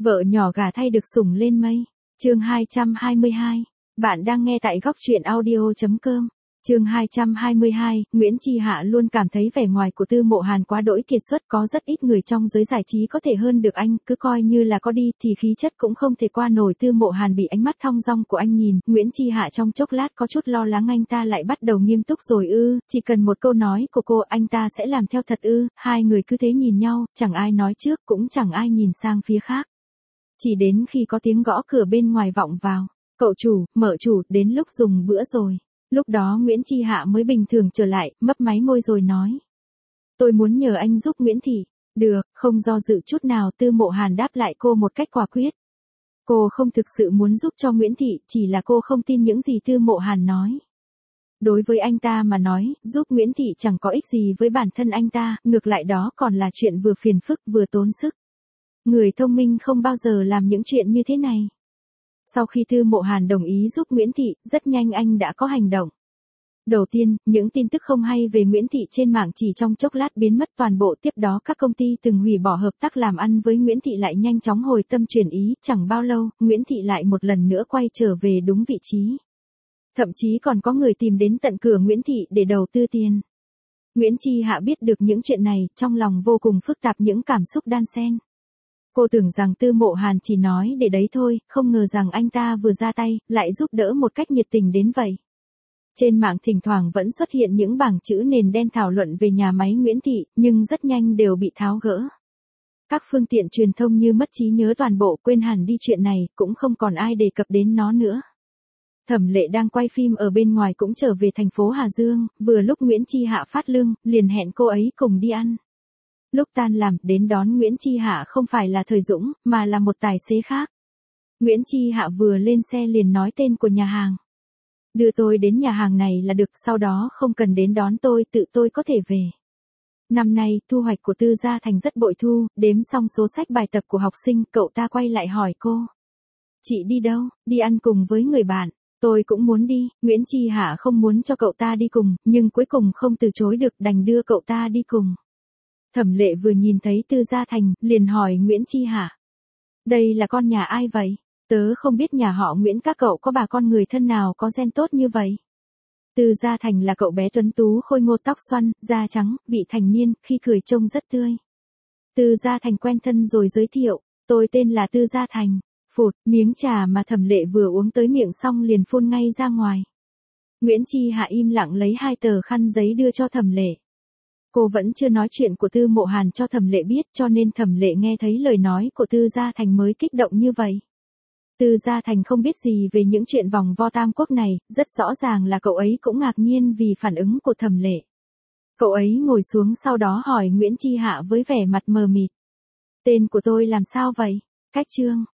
Vợ nhỏ gả thay được sủng lên mây. Chương 222. Bạn đang nghe tại góc truyện audio.com. Chương 222, Nguyễn Chi Hạ luôn cảm thấy vẻ ngoài của Tư Mộ Hàn quá đỗi kiệt xuất, có rất ít người trong giới giải trí có thể hơn được anh, cứ coi như là có đi thì khí chất cũng không thể qua nổi. Tư Mộ Hàn bị ánh mắt thong dong của anh nhìn, Nguyễn Chi Hạ trong chốc lát có chút lo lắng anh ta lại bắt đầu nghiêm túc rồi ư, chỉ cần một câu nói của cô anh ta sẽ làm theo thật ư. Hai người cứ thế nhìn nhau, chẳng ai nói trước cũng chẳng ai nhìn sang phía khác. Chỉ đến khi có tiếng gõ cửa bên ngoài vọng vào, cậu chủ, mở chủ, đến lúc dùng bữa rồi. Lúc đó Nguyễn Chi Hạ mới bình thường trở lại, mấp máy môi rồi nói. Tôi muốn nhờ anh giúp Nguyễn Thị. Được, không do dự chút nào. Tư Mộ Hàn đáp lại cô một cách quả quyết. Cô không thực sự muốn giúp cho Nguyễn Thị, chỉ là cô không tin những gì Tư Mộ Hàn nói. Đối với anh ta mà nói, giúp Nguyễn Thị chẳng có ích gì với bản thân anh ta, ngược lại đó còn là chuyện vừa phiền phức vừa tốn sức. Người thông minh không bao giờ làm những chuyện như thế này. Sau khi Tư Mộ Hàn đồng ý giúp Nguyễn Thị, rất nhanh anh đã có hành động. Đầu tiên, những tin tức không hay về Nguyễn Thị trên mạng chỉ trong chốc lát biến mất toàn bộ. Tiếp đó các công ty từng hủy bỏ hợp tác làm ăn với Nguyễn Thị lại nhanh chóng hồi tâm chuyển ý. Chẳng bao lâu, Nguyễn Thị lại một lần nữa quay trở về đúng vị trí. Thậm chí còn có người tìm đến tận cửa Nguyễn Thị để đầu tư tiền. Nguyễn Chi Hạ biết được những chuyện này, trong lòng vô cùng phức tạp, những cảm xúc đan xen. Cô tưởng rằng Tư Mộ Hàn chỉ nói để đấy thôi, không ngờ rằng anh ta vừa ra tay, lại giúp đỡ một cách nhiệt tình đến vậy. Trên mạng thỉnh thoảng vẫn xuất hiện những bảng chữ nền đen thảo luận về nhà máy Nguyễn Thị, nhưng rất nhanh đều bị tháo gỡ. Các phương tiện truyền thông như mất trí nhớ toàn bộ, quên hẳn đi chuyện này, cũng không còn ai đề cập đến nó nữa. Thẩm Lệ đang quay phim ở bên ngoài cũng trở về thành phố Hà Dương, vừa lúc Nguyễn Chi Hạ phát lương, liền hẹn cô ấy cùng đi ăn. Lúc tan làm, đến đón Nguyễn Chi Hạ không phải là Thời Dũng, mà là một tài xế khác. Nguyễn Chi Hạ vừa lên xe liền nói tên của nhà hàng. Đưa tôi đến nhà hàng này là được, sau đó không cần đến đón tôi, tự tôi có thể về. Năm nay, thu hoạch của Tư Gia Thành rất bội thu, đếm xong số sách bài tập của học sinh, cậu ta quay lại hỏi cô. Chị đi đâu? Đi ăn cùng với người bạn. Tôi cũng muốn đi. Nguyễn Chi Hạ không muốn cho cậu ta đi cùng, nhưng cuối cùng không từ chối được, đành đưa cậu ta đi cùng. Thẩm Lệ vừa nhìn thấy Tư Gia Thành, liền hỏi Nguyễn Chi Hạ. Đây là con nhà ai vậy? Tớ không biết nhà họ Nguyễn các cậu có bà con người thân nào có gen tốt như vậy. Tư Gia Thành là cậu bé tuấn tú khôi ngô, tóc xoăn, da trắng, vị thành niên, khi cười trông rất tươi. Tư Gia Thành quen thân rồi giới thiệu, tôi tên là Tư Gia Thành. Phụt, miếng trà mà Thẩm Lệ vừa uống tới miệng xong liền phun ngay ra ngoài. Nguyễn Chi Hạ im lặng lấy 2 tờ khăn giấy đưa cho Thẩm Lệ. Cô vẫn chưa nói chuyện của Tư Mộ Hàn cho Thẩm Lệ biết, cho nên Thẩm Lệ nghe thấy lời nói của Tư Gia Thành mới kích động như vậy. Tư Gia Thành không biết gì về những chuyện vòng vo tam quốc này, rất rõ ràng là cậu ấy cũng ngạc nhiên vì phản ứng của Thẩm Lệ. Cậu ấy ngồi xuống sau đó hỏi Nguyễn Chi Hạ với vẻ mặt mờ mịt. Tên của tôi làm sao vậy? Cách chương.